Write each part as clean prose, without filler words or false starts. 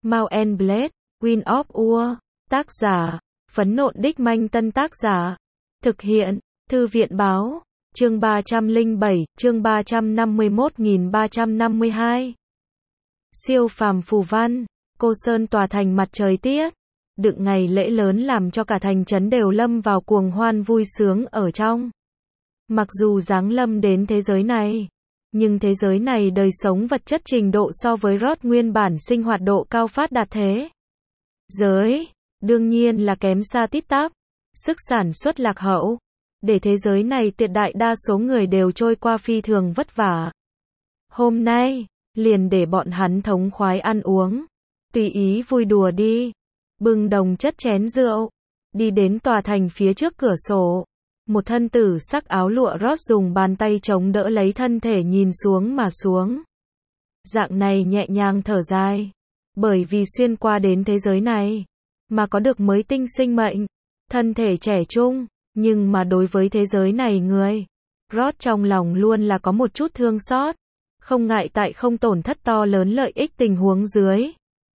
Mount and Blade, Wind of War. Tác giả, Phấn Nộn Đích Manh. Tân tác giả, thực hiện, Thư viện Báo. Chương 307, chương 351.352. Siêu phàm phù văn, Cô Sơn tòa thành mặt trời tiết, đựng ngày lễ lớn làm cho cả thành trấn đều lâm vào cuồng hoan vui sướng ở trong. Mặc dù giáng lâm đến thế giới này, nhưng thế giới này đời sống vật chất trình độ so với Rod nguyên bản sinh hoạt độ cao phát đạt thế giới, đương nhiên là kém xa tít tắp, sức sản xuất lạc hậu, để thế giới này tuyệt đại đa số người đều trôi qua phi thường vất vả. Hôm nay, liền để bọn hắn thống khoái ăn uống, tùy ý vui đùa đi, bưng đồng chất chén rượu, đi đến tòa thành phía trước cửa sổ. Một thân tử sắc áo lụa Rod dùng bàn tay chống đỡ lấy thân thể nhìn xuống mà xuống. Dạng này nhẹ nhàng thở dài, bởi vì xuyên qua đến thế giới này, mà có được mới tinh sinh mệnh, thân thể trẻ trung, nhưng mà đối với thế giới này người, Rod trong lòng luôn là có một chút thương xót, không ngại tại không tổn thất to lớn lợi ích tình huống dưới.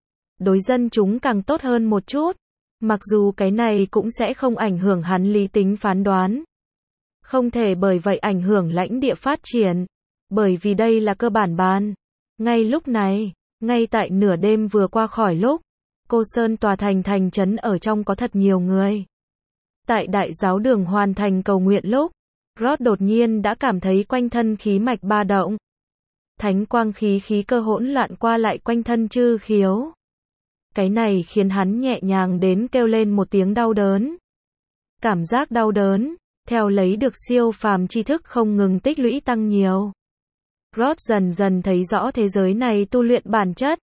Đối dân chúng càng tốt hơn một chút. Mặc dù cái này cũng sẽ không ảnh hưởng hắn lý tính phán đoán. Không thể bởi vậy ảnh hưởng lãnh địa phát triển. Bởi vì đây là cơ bản ban. Ngay lúc này, ngay tại nửa đêm vừa qua khỏi lúc, Cô Sơn tòa thành thành trấn ở trong có thật nhiều người. Tại đại giáo đường hoàn thành cầu nguyện lúc, Rod đột nhiên đã cảm thấy quanh thân khí mạch ba động. Thánh quang khí cơ hỗn loạn qua lại quanh thân chư khiếu. Cái này khiến hắn nhẹ nhàng đến kêu lên một tiếng đau đớn. Cảm giác đau đớn, theo lấy được siêu phàm tri thức không ngừng tích lũy tăng nhiều. Rod dần dần thấy rõ thế giới này tu luyện bản chất.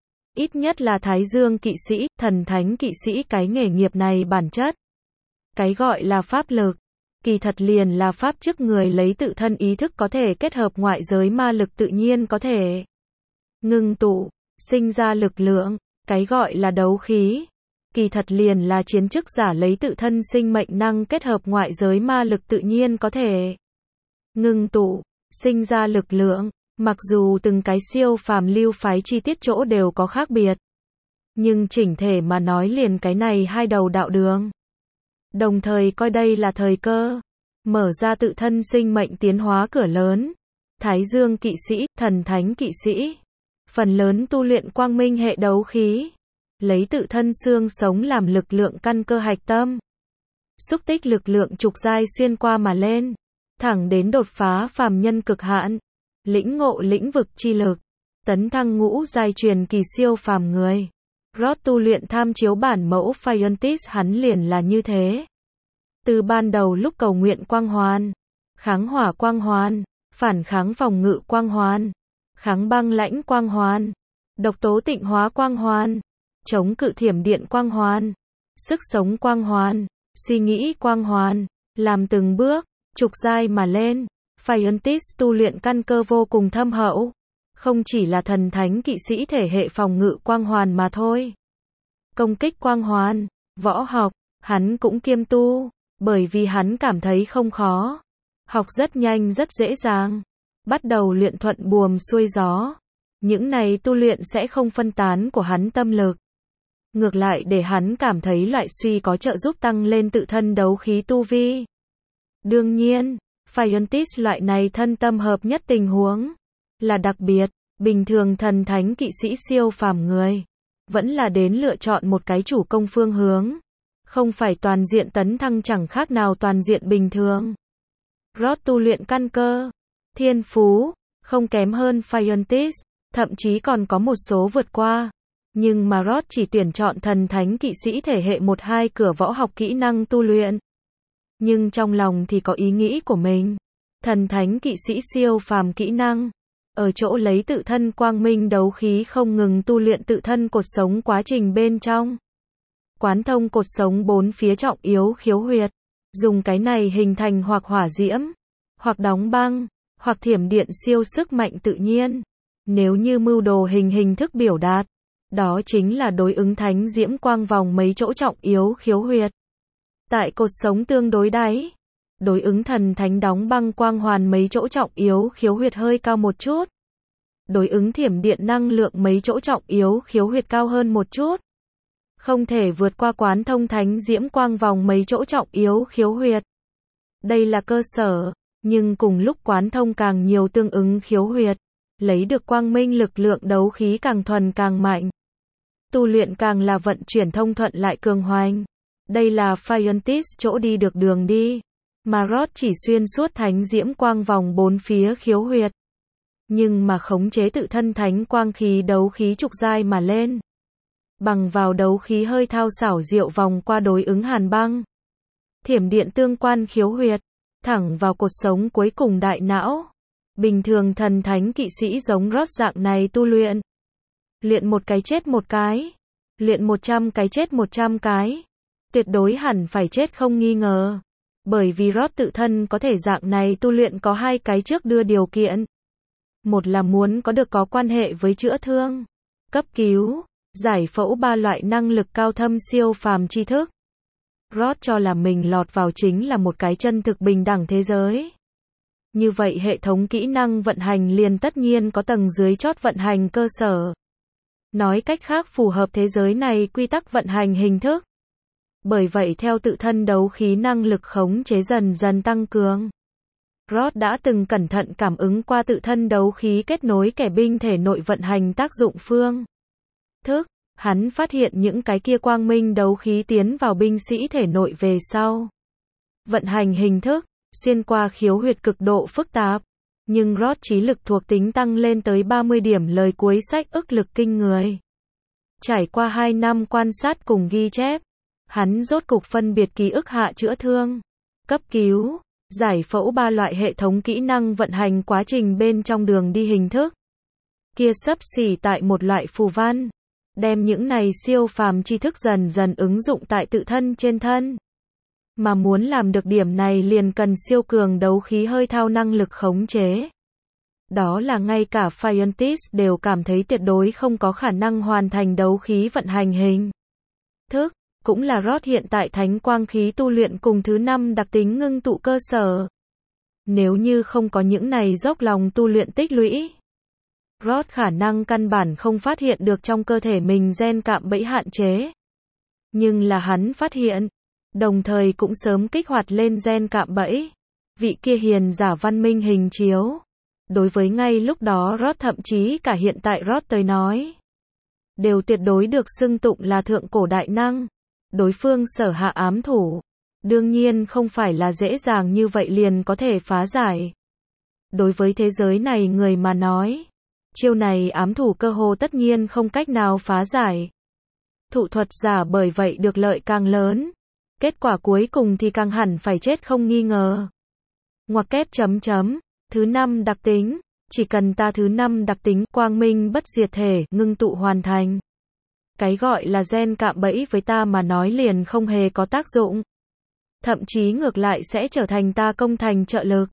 Ít nhất là Thái Dương kỵ sĩ, thần thánh kỵ sĩ cái nghề nghiệp này bản chất. Cái gọi là pháp lực, kỳ thật liền là pháp chức người lấy tự thân ý thức có thể kết hợp ngoại giới ma lực tự nhiên có thể ngưng tụ, sinh ra lực lượng. Cái gọi là đấu khí, kỳ thật liền là chiến chức giả lấy tự thân sinh mệnh năng kết hợp ngoại giới ma lực tự nhiên có thể ngưng tụ, sinh ra lực lượng. Mặc dù từng cái siêu phàm lưu phái chi tiết chỗ đều có khác biệt, nhưng chỉnh thể mà nói liền cái này hai đầu đạo đường. Đồng thời coi đây là thời cơ, mở ra tự thân sinh mệnh tiến hóa cửa lớn. Thái Dương kỵ sĩ, thần thánh kỵ sĩ, phần lớn tu luyện quang minh hệ đấu khí, lấy tự thân xương sống làm lực lượng căn cơ hạch tâm, xúc tích lực lượng trục giai xuyên qua mà lên, thẳng đến đột phá phàm nhân cực hạn, lĩnh ngộ lĩnh vực chi lực, tấn thăng ngũ giai truyền kỳ siêu phàm người. Rod tu luyện tham chiếu bản mẫu Phiontis hắn liền là như thế. Từ ban đầu lúc cầu nguyện quang hoàn, kháng hỏa quang hoàn, phản kháng phòng ngự quang hoàn, kháng băng lãnh quang hoàn, độc tố tịnh hóa quang hoàn, chống cự thiểm điện quang hoàn, sức sống quang hoàn, suy nghĩ quang hoàn, làm từng bước, trục giai mà lên. Phiontis tu luyện căn cơ vô cùng thâm hậu, không chỉ là thần thánh kỵ sĩ thể hệ phòng ngự quang hoàn mà thôi. Công kích quang hoàn, võ học, hắn cũng kiêm tu, bởi vì hắn cảm thấy không khó. Học rất nhanh rất dễ dàng. Bắt đầu luyện thuận buồm xuôi gió. Những này tu luyện sẽ không phân tán của hắn tâm lực. Ngược lại để hắn cảm thấy loại suy có trợ giúp tăng lên tự thân đấu khí tu vi. Đương nhiên, Phiontis loại này thân tâm hợp nhất tình huống là đặc biệt, bình thường thần thánh kỵ sĩ siêu phàm người vẫn là đến lựa chọn một cái chủ công phương hướng, không phải toàn diện tấn thăng chẳng khác nào toàn diện bình thường. Rod tu luyện căn cơ, thiên phú, không kém hơn Phiontis, thậm chí còn có một số vượt qua. Nhưng mà Rod chỉ tuyển chọn thần thánh kỵ sĩ thể hệ 1-2 cửa võ học kỹ năng tu luyện. Nhưng trong lòng thì có ý nghĩ của mình. Thần thánh kỵ sĩ siêu phàm kỹ năng, ở chỗ lấy tự thân quang minh đấu khí không ngừng tu luyện tự thân cột sống quá trình bên trong. Quán thông cột sống bốn phía trọng yếu khiếu huyệt, dùng cái này hình thành hoặc hỏa diễm, hoặc đóng băng, hoặc thiểm điện siêu sức mạnh tự nhiên. Nếu như mưu đồ hình thức biểu đạt, đó chính là đối ứng thánh diễm quang vòng mấy chỗ trọng yếu khiếu huyệt. Tại cột sống tương đối đáy, đối ứng thần thánh đóng băng quang hoàn mấy chỗ trọng yếu khiếu huyệt hơi cao một chút. Đối ứng thiểm điện năng lượng mấy chỗ trọng yếu khiếu huyệt cao hơn một chút. Không thể vượt qua quán thông thánh diễm quang vòng mấy chỗ trọng yếu khiếu huyệt. Đây là cơ sở, nhưng cùng lúc quán thông càng nhiều tương ứng khiếu huyệt, lấy được quang minh lực lượng đấu khí càng thuần càng mạnh. Tu luyện càng là vận chuyển thông thuận lại cường hoành. Đây là Phiontis chỗ đi được đường đi, mà Rod chỉ xuyên suốt thánh diễm quang vòng bốn phía khiếu huyệt. Nhưng mà khống chế tự thân thánh quang khí đấu khí trục giai mà lên. Bằng vào đấu khí hơi thao xảo diệu vòng qua đối ứng hàn băng. Thiểm điện tương quan khiếu huyệt, thẳng vào cột sống cuối cùng đại não. Bình thường thần thánh kỵ sĩ giống Rod dạng này tu luyện. Luyện một cái chết một cái. Luyện 100 cái chết 100 cái. Tuyệt đối hẳn phải chết không nghi ngờ. Bởi vì Rod tự thân có thể dạng này tu luyện có hai cái trước đưa điều kiện. Một là muốn có được có quan hệ với chữa thương, cấp cứu, giải phẫu ba loại năng lực cao thâm siêu phàm tri thức. Rod cho là mình lọt vào chính là một cái chân thực bình đẳng thế giới. Như vậy hệ thống kỹ năng vận hành liền tất nhiên có tầng dưới chót vận hành cơ sở. Nói cách khác phù hợp thế giới này quy tắc vận hành hình thức. Bởi vậy theo tự thân đấu khí năng lực khống chế dần dần tăng cường. Rod đã từng cẩn thận cảm ứng qua tự thân đấu khí kết nối kẻ binh thể nội vận hành tác dụng phương thức. Hắn phát hiện những cái kia quang minh đấu khí tiến vào binh sĩ thể nội về sau. Vận hành hình thức, xuyên qua khiếu huyệt cực độ phức tạp. Nhưng Rod trí lực thuộc tính tăng lên tới 30 điểm lời cuối sách ức lực kinh người. Trải qua 2 năm quan sát cùng ghi chép, hắn rốt cục phân biệt ký ức hạ chữa thương, cấp cứu, giải phẫu ba loại hệ thống kỹ năng vận hành quá trình bên trong đường đi hình thức. Kia xấp xỉ tại một loại phù văn. Đem những này siêu phàm tri thức dần dần ứng dụng tại tự thân trên thân. Mà muốn làm được điểm này liền cần siêu cường đấu khí hơi thao năng lực khống chế. Đó là ngay cả Phiontis đều cảm thấy tuyệt đối không có khả năng hoàn thành đấu khí vận hành hình thức. Cũng là Rod hiện tại thánh quang khí tu luyện cùng thứ 5 đặc tính ngưng tụ cơ sở. Nếu như không có những này dốc lòng tu luyện tích lũy, Rod khả năng căn bản không phát hiện được trong cơ thể mình gen cạm bẫy hạn chế. Nhưng là hắn phát hiện, đồng thời cũng sớm kích hoạt lên gen cạm bẫy. Vị kia hiền giả văn minh hình chiếu. Đối với ngay lúc đó Rod thậm chí cả hiện tại Rod tới nói, đều tuyệt đối được xưng tụng là thượng cổ đại năng. Đối phương sở hạ ám thủ, đương nhiên không phải là dễ dàng như vậy liền có thể phá giải. Đối với thế giới này người mà nói, chiêu này ám thủ cơ hồ tất nhiên không cách nào phá giải. Thụ thuật giả bởi vậy được lợi càng lớn, kết quả cuối cùng thì càng hẳn phải chết không nghi ngờ. Ngoặc kép chấm chấm, thứ 5 đặc tính, chỉ cần ta thứ 5 đặc tính quang minh bất diệt thể ngưng tụ hoàn thành. Cái gọi là gen cạm bẫy với ta mà nói liền không hề có tác dụng. Thậm chí ngược lại sẽ trở thành ta công thành trợ lực.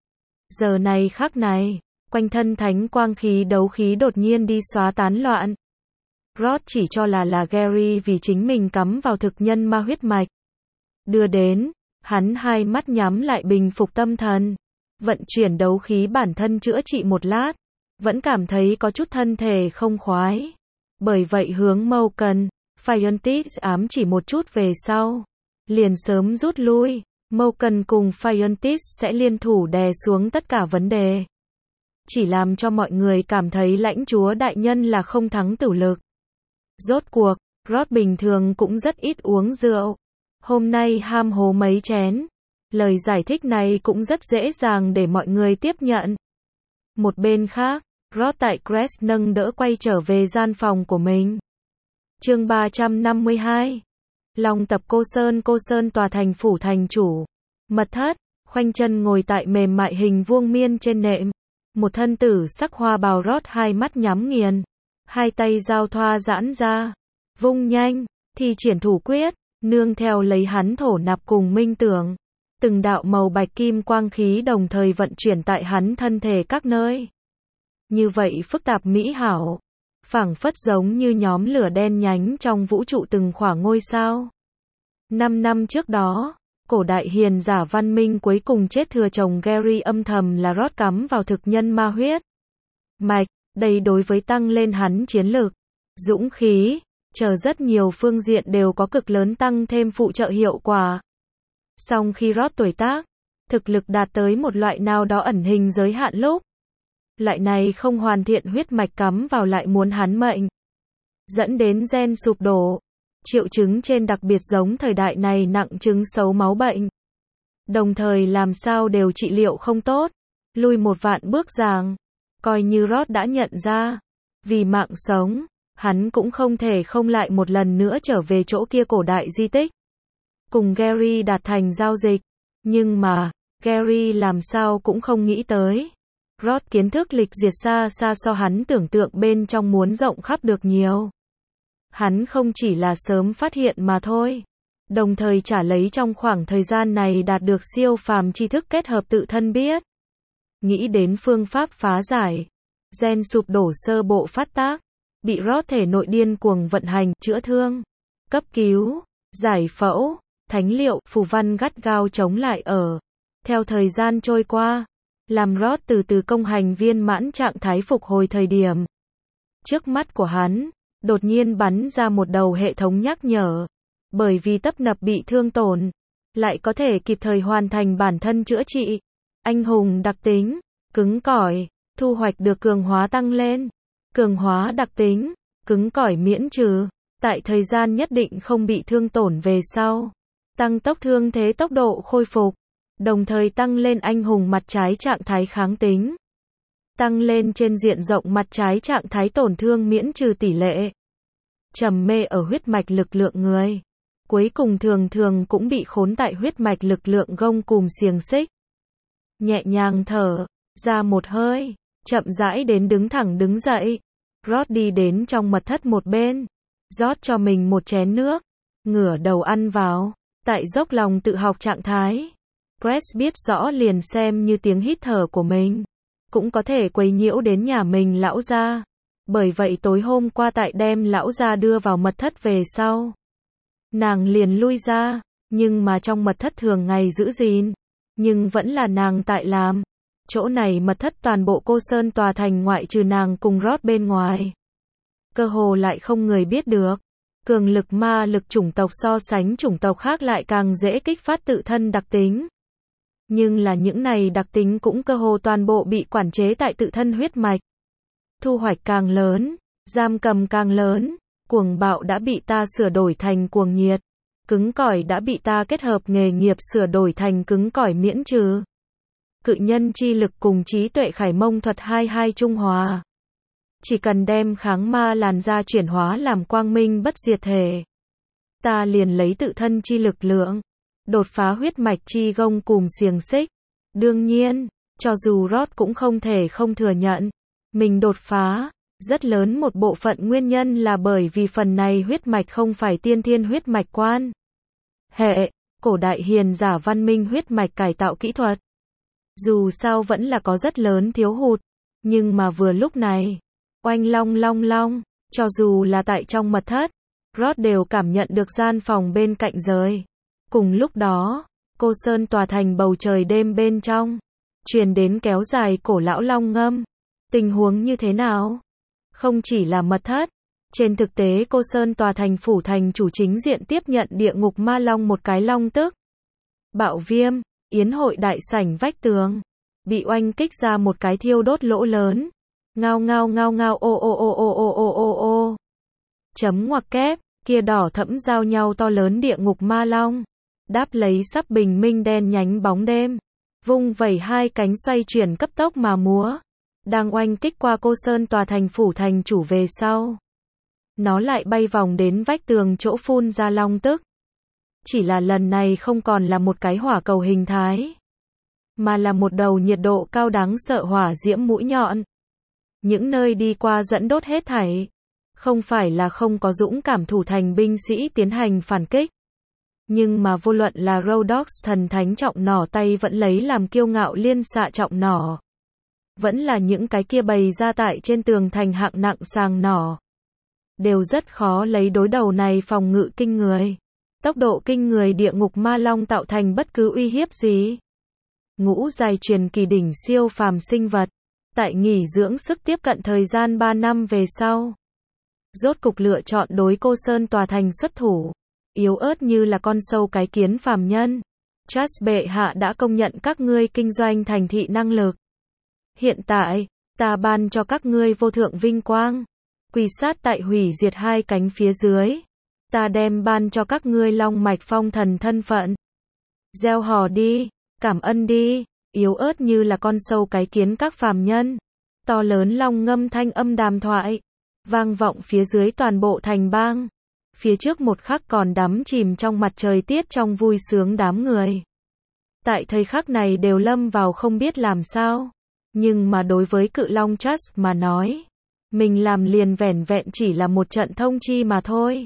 Giờ này khắc này, quanh thân thánh quang khí đấu khí đột nhiên đi xóa tán loạn. Rod chỉ cho là Gary vì chính mình cắm vào thực nhân ma huyết mạch. Đưa đến, hắn hai mắt nhắm lại bình phục tâm thần. Vận chuyển đấu khí bản thân chữa trị một lát. Vẫn cảm thấy có chút thân thể không khoái. Bởi vậy hướng Malcolm, Phiontis ám chỉ một chút về sau. Liền sớm rút lui. Malcolm cùng Phiontis sẽ liên thủ đè xuống tất cả vấn đề. Chỉ làm cho mọi người cảm thấy lãnh chúa đại nhân là không thắng tử lực. Rốt cuộc, Rod bình thường cũng rất ít uống rượu. Hôm nay ham hố mấy chén. Lời giải thích này cũng rất dễ dàng để mọi người tiếp nhận. Một bên khác, Rod tại Crest nâng đỡ quay trở về gian phòng của mình. Chương 352. Long tập Cô Sơn tòa thành phủ thành chủ. Mật thất, khoanh chân ngồi tại mềm mại hình vuông miên trên nệm. Một thân tử sắc hoa bào Rod hai mắt nhắm nghiền. Hai tay giao thoa giãn ra. Vung nhanh, thi triển thủ quyết, nương theo lấy hắn thổ nạp cùng minh tưởng. Từng đạo màu bạch kim quang khí đồng thời vận chuyển tại hắn thân thể các nơi. Như vậy phức tạp mỹ hảo. Phảng phất giống như nhóm lửa đen nhánh trong vũ trụ từng khỏa ngôi sao. 5 năm trước đó, cổ đại hiền giả văn minh cuối cùng chết thừa chồng Gary âm thầm là Rod cắm vào thực nhân ma huyết mạch. Đây đối với tăng lên hắn chiến lực, dũng khí, chờ rất nhiều phương diện đều có cực lớn tăng thêm phụ trợ hiệu quả. Song khi Rod tuổi tác, thực lực đạt tới một loại nào đó ẩn hình giới hạn lúc, loại này không hoàn thiện huyết mạch cắm vào lại muốn hắn mệnh, dẫn đến gen sụp đổ. Triệu chứng trên đặc biệt giống thời đại này nặng chứng xấu máu bệnh. Đồng thời làm sao đều trị liệu không tốt, lui một vạn bước giàng. Coi như Rod đã nhận ra, vì mạng sống, hắn cũng không thể không lại một lần nữa trở về chỗ kia cổ đại di tích. Cùng Gary đạt thành giao dịch. Nhưng mà, Gary làm sao cũng không nghĩ tới. Rod kiến thức lịch duyệt xa xa so hắn tưởng tượng bên trong muốn rộng khắp được nhiều. Hắn không chỉ là sớm phát hiện mà thôi, đồng thời trả lấy trong khoảng thời gian này đạt được siêu phàm tri thức kết hợp tự thân biết. Nghĩ đến phương pháp phá giải, gen sụp đổ sơ bộ phát tác, bị Rod thể nội điên cuồng vận hành, chữa thương, cấp cứu, giải phẫu, thánh liệu, phù văn gắt gao chống lại ở. Theo thời gian trôi qua, làm Rod từ từ công hành viên mãn trạng thái phục hồi thời điểm. Trước mắt của hắn, đột nhiên bắn ra một đầu hệ thống nhắc nhở. Bởi vì tấp nập bị thương tổn, lại có thể kịp thời hoàn thành bản thân chữa trị. Anh hùng đặc tính, cứng cỏi, thu hoạch được cường hóa tăng lên. Cường hóa đặc tính, cứng cỏi miễn trừ, tại thời gian nhất định không bị thương tổn về sau. Tăng tốc thương thế tốc độ khôi phục, đồng thời tăng lên anh hùng mặt trái trạng thái kháng tính. Tăng lên trên diện rộng mặt trái trạng thái tổn thương miễn trừ tỷ lệ. Trầm mê ở huyết mạch lực lượng người. Cuối cùng thường thường cũng bị khốn tại huyết mạch lực lượng gông cùm xiềng xích. Nhẹ nhàng thở ra một hơi, chậm rãi đến đứng thẳng đứng dậy. Rod đi đến trong mật thất một bên, rót cho mình một chén nước, ngửa đầu ăn vào, tại dốc lòng tự học trạng thái. Grace biết rõ liền xem như tiếng hít thở của mình, cũng có thể quấy nhiễu đến nhà mình lão gia. Bởi vậy tối hôm qua tại đem lão gia đưa vào mật thất về sau, nàng liền lui ra, nhưng mà trong mật thất thường ngày giữ gìn, nhưng vẫn là nàng tại làm. Chỗ này mật thất toàn bộ Cô Sơn tòa thành ngoại trừ nàng cùng Rod bên ngoài, cơ hồ lại không người biết được. Cường lực ma lực chủng tộc so sánh chủng tộc khác lại càng dễ kích phát tự thân đặc tính. Nhưng là những này đặc tính cũng cơ hồ toàn bộ bị quản chế tại tự thân huyết mạch. Thu hoạch càng lớn, giam cầm càng lớn, cuồng bạo đã bị ta sửa đổi thành cuồng nhiệt, cứng cỏi đã bị ta kết hợp nghề nghiệp sửa đổi thành cứng cỏi miễn trừ. Cự nhân chi lực cùng trí tuệ khải mông thuật 22 trung hòa. Chỉ cần đem kháng ma làn da chuyển hóa làm quang minh bất diệt thể, ta liền lấy tự thân chi lực lượng, đột phá huyết mạch chi gông cùm xiềng xích. Đương nhiên, cho dù Rod cũng không thể không thừa nhận, mình đột phá, rất lớn một bộ phận nguyên nhân là bởi vì phần này huyết mạch không phải tiên thiên huyết mạch quan hệ, cổ đại hiền giả văn minh huyết mạch cải tạo kỹ thuật. Dù sao vẫn là có rất lớn thiếu hụt, nhưng mà vừa lúc này, oanh long long long, cho dù là tại trong mật thất, Rod đều cảm nhận được gian phòng bên cạnh rời. Cùng lúc đó, Cô Sơn tòa thành bầu trời đêm bên trong, truyền đến kéo dài cổ lão long ngâm. Tình huống như thế nào? Không chỉ là mật thất, trên thực tế Cô Sơn tòa thành phủ thành chủ chính diện tiếp nhận địa ngục ma long một cái long tức. Bạo viêm, yến hội đại sảnh vách tường, bị oanh kích ra một cái thiêu đốt lỗ lớn. Ngao ngao ngao ngao ô ô ô ô ô ô ô ô. Chấm ngoặc kép, kia đỏ thẫm giao nhau to lớn địa ngục ma long. Đáp lấy sắp bình minh đen nhánh bóng đêm. Vung vẩy hai cánh xoay chuyển cấp tốc mà múa. Đang oanh kích qua Cô Sơn tòa thành phủ thành chủ về sau. Nó lại bay vòng đến vách tường chỗ phun ra long tức. Chỉ là lần này không còn là một cái hỏa cầu hình thái, mà là một đầu nhiệt độ cao đáng sợ hỏa diễm mũi nhọn. Những nơi đi qua dẫn đốt hết thảy. Không phải là không có dũng cảm thủ thành binh sĩ tiến hành phản kích. Nhưng mà vô luận là Rhodox thần thánh trọng nỏ tay vẫn lấy làm kiêu ngạo liên xạ trọng nỏ. Vẫn là những cái kia bày ra tại trên tường thành hạng nặng sàng nỏ. Đều rất khó lấy đối đầu này phòng ngự kinh người. Tốc độ kinh người địa ngục ma long tạo thành bất cứ uy hiếp gì. Ngũ giai truyền kỳ đỉnh siêu phàm sinh vật. Tại nghỉ dưỡng sức tiếp cận thời gian 3 năm về sau, rốt cục lựa chọn đối Cô Sơn Tòa Thành xuất thủ, yếu ớt như là con sâu cái kiến phàm nhân. Charles bệ hạ đã công nhận các ngươi kinh doanh thành thị năng lực. Hiện tại, ta ban cho các ngươi vô thượng vinh quang, quỳ sát tại hủy diệt hai cánh phía dưới. Ta đem ban cho các ngươi long mạch phong thần thân phận. Gieo hò đi, cảm ơn đi, yếu ớt như là con sâu cái kiến các phàm nhân. To lớn long ngâm thanh âm đàm thoại, vang vọng phía dưới toàn bộ thành bang. Phía trước một khắc còn đắm chìm trong mặt trời tiết trong vui sướng đám người. Tại thời khắc này đều lâm vào không biết làm sao. Nhưng mà đối với cự long Charles mà nói, mình làm liền vẻn vẹn chỉ là một trận thông chi mà thôi.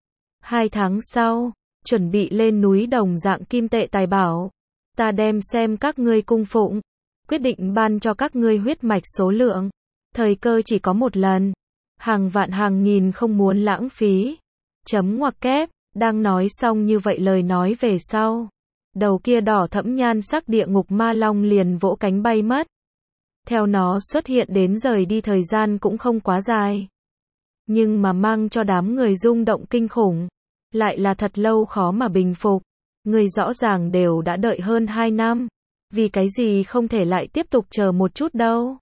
2 tháng sau, chuẩn bị lên núi đồng dạng kim tệ tài bảo. Ta đem xem các ngươi cung phụng, quyết định ban cho các ngươi huyết mạch số lượng. Thời cơ chỉ có một lần, hàng vạn hàng nghìn không muốn lãng phí. Chấm ngoặc kép, đang nói xong như vậy lời nói về sau. Đầu kia đỏ thẫm nhan sắc địa ngục ma long liền vỗ cánh bay mất. Theo nó xuất hiện đến rời đi thời gian cũng không quá dài. Nhưng mà mang cho đám người rung động kinh khủng. Lại là thật lâu khó mà bình phục. Người rõ ràng đều đã đợi hơn 2 năm. Vì cái gì không thể lại tiếp tục chờ một chút đâu.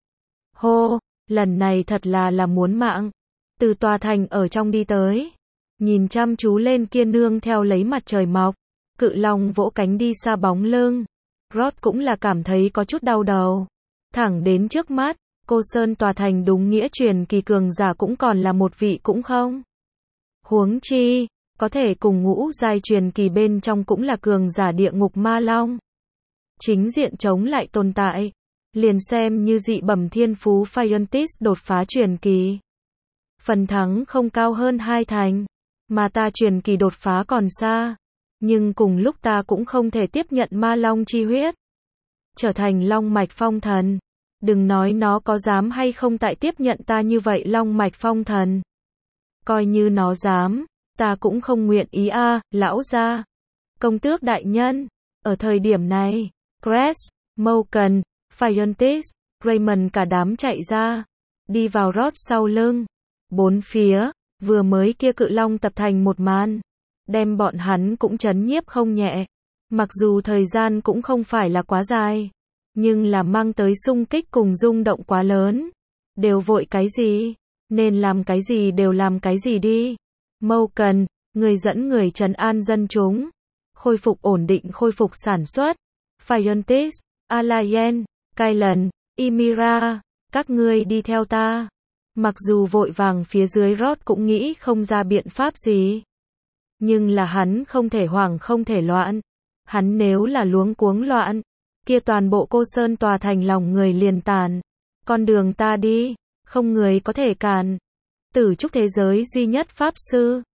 Hô, lần này thật là muốn mạng. Từ tòa thành ở trong đi tới. Nhìn chăm chú lên kia nương theo lấy mặt trời mọc. Cự long vỗ cánh đi xa bóng lưng. Rod cũng là cảm thấy có chút đau đầu. Thẳng đến trước mắt, Cô Sơn Tòa Thành đúng nghĩa truyền kỳ cường giả cũng còn là một vị cũng không. Huống chi, có thể cùng ngũ giai truyền kỳ bên trong cũng là cường giả địa ngục ma long. Chính diện chống lại tồn tại. Liền xem như dị bẩm thiên phú Phiontis đột phá truyền kỳ. Phần thắng không cao hơn 2 thành. Mà ta truyền kỳ đột phá còn xa. Nhưng cùng lúc ta cũng không thể tiếp nhận ma long chi huyết. Trở thành long mạch phong thần. Đừng nói nó có dám hay không tại tiếp nhận ta như vậy long mạch phong thần. Coi như nó dám, ta cũng không nguyện ý lão gia. Công tước đại nhân. Ở thời điểm này, Cress, Morgan, Phiontis, Raymond cả đám chạy ra. Đi vào Rod sau lưng. Bốn phía, vừa mới kia cự long tập thành một màn. Đem bọn hắn cũng chấn nhiếp không nhẹ. Mặc dù thời gian cũng không phải là quá dài. Nhưng là mang tới xung kích cùng rung động quá lớn. Đều vội cái gì? Nên làm cái gì đều làm cái gì đi. Morgan, người dẫn người trấn an dân chúng. Khôi phục ổn định khôi phục sản xuất. Phiontis, Alayen, Kylan, Ymira, các ngươi đi theo ta. Mặc dù vội vàng phía dưới Rod cũng nghĩ không ra biện pháp gì. Nhưng là hắn không thể hoảng không thể loạn. Hắn nếu là luống cuống loạn, kia toàn bộ Cô Sơn Tòa Thành lòng người liền tàn. Con đường ta đi, không người có thể cản. Tử trúc thế giới duy nhất pháp sư.